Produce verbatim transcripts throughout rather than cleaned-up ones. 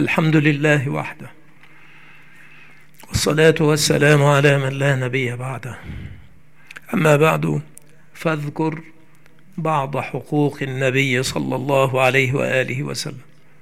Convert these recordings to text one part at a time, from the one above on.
الحمد لله وحده، والصلاة والسلام على من لا نبي بعده. أما بعد، فاذكر بعض حقوق النبي صلى الله عليه وآله وسلم.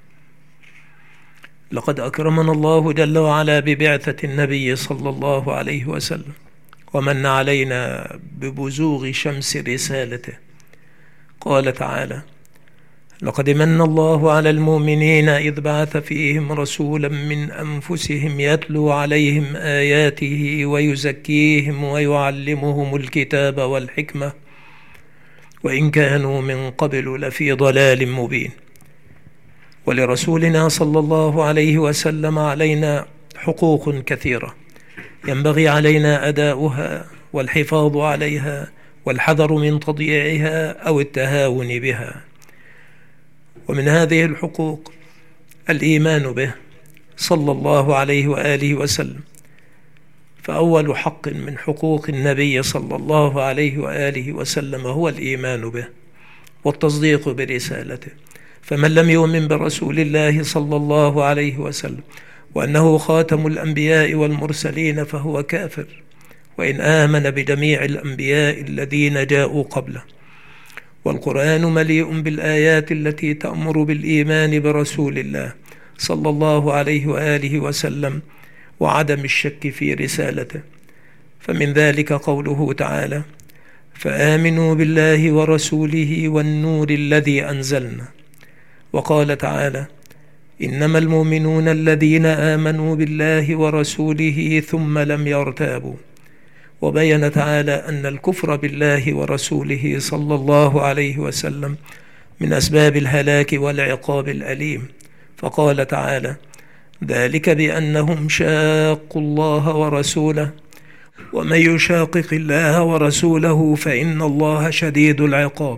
لقد أكرمنا الله جل وعلا ببعثة النبي صلى الله عليه وسلم، ومن علينا ببزوغ شمس رسالته. قال تعالى: لقد من الله على المؤمنين إذ بعث فيهم رسولا من أنفسهم يتلو عليهم آياته ويزكيهم ويعلمهم الكتاب والحكمة وإن كانوا من قبل لفي ضلال مبين. ولرسولنا صلى الله عليه وسلم علينا حقوق كثيرة ينبغي علينا أداؤها والحفاظ عليها والحذر من تضييعها أو التهاون بها. ومن هذه الحقوق الإيمان به صلى الله عليه وآله وسلم. فأول حق من حقوق النبي صلى الله عليه وآله وسلم هو الإيمان به والتصديق برسالته. فمن لم يؤمن برسول الله صلى الله عليه وسلم وأنه خاتم الأنبياء والمرسلين فهو كافر، وإن آمن بجميع الأنبياء الذين جاءوا قبله. والقرآن مليء بالآيات التي تأمر بالإيمان برسول الله صلى الله عليه وآله وسلم وعدم الشك في رسالته. فمن ذلك قوله تعالى: فآمنوا بالله ورسوله والنور الذي أنزلنا. وقال تعالى: إنما المؤمنون الذين آمنوا بالله ورسوله ثم لم يرتابوا. وبين تعالى أن الكفر بالله ورسوله صلى الله عليه وسلم من أسباب الهلاك والعقاب الأليم. فقال تعالى: ذلك بأنهم شاقوا الله ورسوله ومن يشاقق الله ورسوله فإن الله شديد العقاب.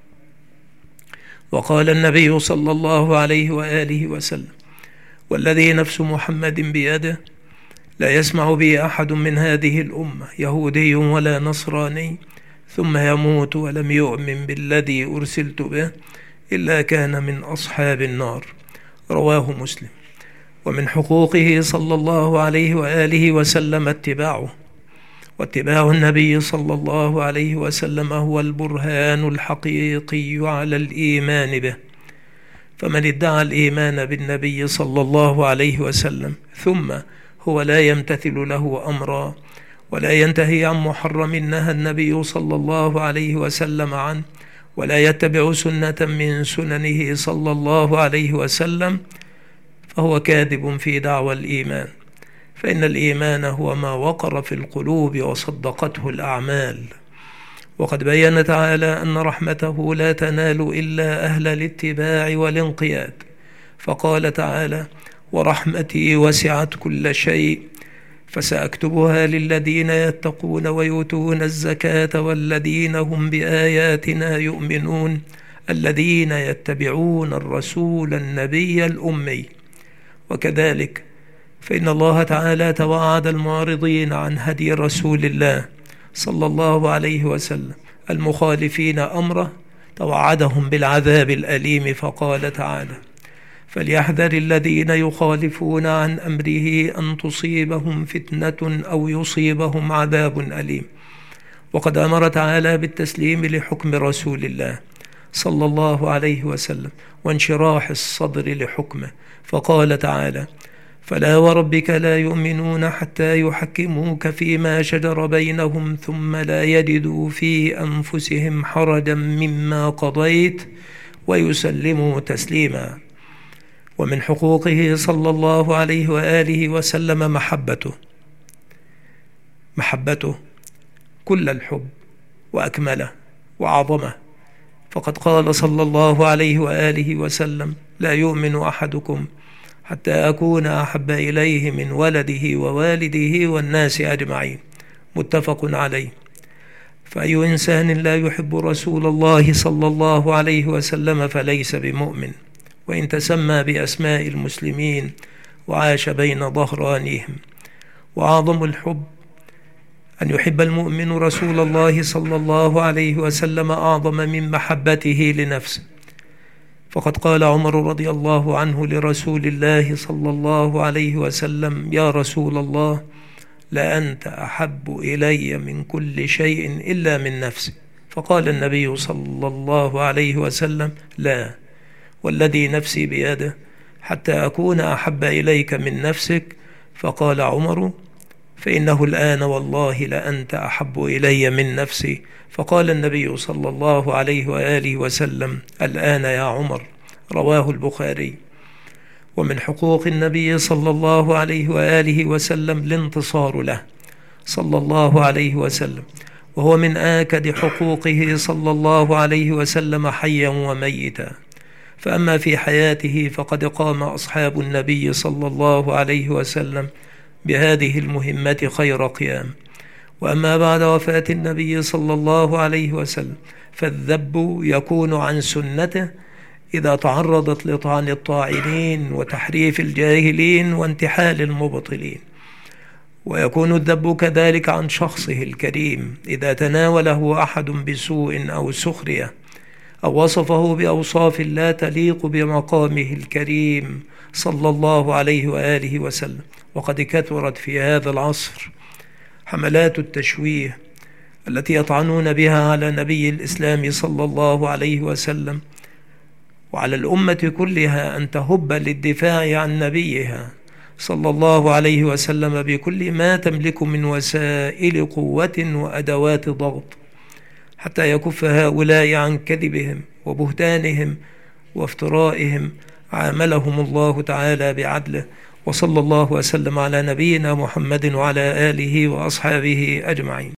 وقال النبي صلى الله عليه وآله وسلم: والذي نفس محمد بيده لا يسمع بي أحد من هذه الأمة يهودي ولا نصراني ثم يموت ولم يؤمن بالذي أرسلت به إلا كان من أصحاب النار. رواه مسلم. ومن حقوقه صلى الله عليه وآله وسلم اتباعه، واتباع النبي صلى الله عليه وسلم هو البرهان الحقيقي على الإيمان به. فمن ادعى الإيمان بالنبي صلى الله عليه وسلم ثم هو لا يمتثل له أمرا ولا ينتهي عن محرم نهى النبي صلى الله عليه وسلم عنه ولا يتبع سنة من سننه صلى الله عليه وسلم فهو كاذب في دعوى الإيمان. فإن الإيمان هو ما وقر في القلوب وصدقته الأعمال. وقد بين تعالى أن رحمته لا تنال إلا أهل الاتباع والانقياد. فقال تعالى: ورحمتي وسعت كل شيء فسأكتبها للذين يتقون ويؤتون الزكاة والذين هم بآياتنا يؤمنون الذين يتبعون الرسول النبي الأمي. وكذلك فإن الله تعالى توعد المعرضين عن هدي رسول الله صلى الله عليه وسلم المخالفين أمره توعدهم بالعذاب الأليم. فقال تعالى: فليحذر الذين يخالفون عن أمره أن تصيبهم فتنة أو يصيبهم عذاب أليم. وقد أمر تعالى بالتسليم لحكم رسول الله صلى الله عليه وسلم وانشراح الصدر لحكمه. فقال تعالى: فلا وربك لا يؤمنون حتى يحكموك فيما شجر بينهم ثم لا يجدوا في أنفسهم حرجا مما قضيت ويسلموا تسليما. ومن حقوقه صلى الله عليه وآله وسلم محبته محبته كل الحب وأكمله وعظمه. فقد قال صلى الله عليه وآله وسلم: لا يؤمن أحدكم حتى أكون أحب إليه من ولده ووالده والناس أجمعين. متفق عليه. فأي إنسان لا يحب رسول الله صلى الله عليه وسلم فليس بمؤمن، وإن تسمى بأسماء المسلمين وعاش بين ظهرانيهم. وأعظم الحب أن يحب المؤمن رسول الله صلى الله عليه وسلم أعظم من محبته لنفسه. فقد قال عمر رضي الله عنه لرسول الله صلى الله عليه وسلم: يا رسول الله، لأنت أحب إلي من كل شيء إلا من نفسي. فقال النبي صلى الله عليه وسلم: لا، والذي نفسي بيده حتى أكون أحب إليك من نفسك. فقال عمر: فإنه الآن والله لأنت أحب إلي من نفسي. فقال النبي صلى الله عليه وآله وسلم: الآن يا عمر. رواه البخاري. ومن حقوق النبي صلى الله عليه وآله وسلم الانتصار له صلى الله عليه وسلم، وهو من آكد حقوقه صلى الله عليه وسلم حيا وميتا. فأما في حياته فقد قام أصحاب النبي صلى الله عليه وسلم بهذه المهمة خير قيام. وأما بعد وفاة النبي صلى الله عليه وسلم فالذب يكون عن سنته إذا تعرضت لطعن الطاعنين وتحريف الجاهلين وانتحال المبطلين، ويكون الذب كذلك عن شخصه الكريم إذا تناوله أحد بسوء أو سخرية أو وصفه بأوصاف لا تليق بمقامه الكريم صلى الله عليه وآله وسلم. وقد كثرت في هذا العصر حملات التشويه التي يطعنون بها على نبي الإسلام صلى الله عليه وسلم، وعلى الأمة كلها أن تهب للدفاع عن نبيها صلى الله عليه وسلم بكل ما تملك من وسائل قوة وأدوات ضغط، حتى يكف هؤلاء عن كذبهم وبهتانهم وافترائهم. عاملهم الله تعالى بعدله. وصلى الله وسلم على نبينا محمد وعلى آله وأصحابه أجمعين.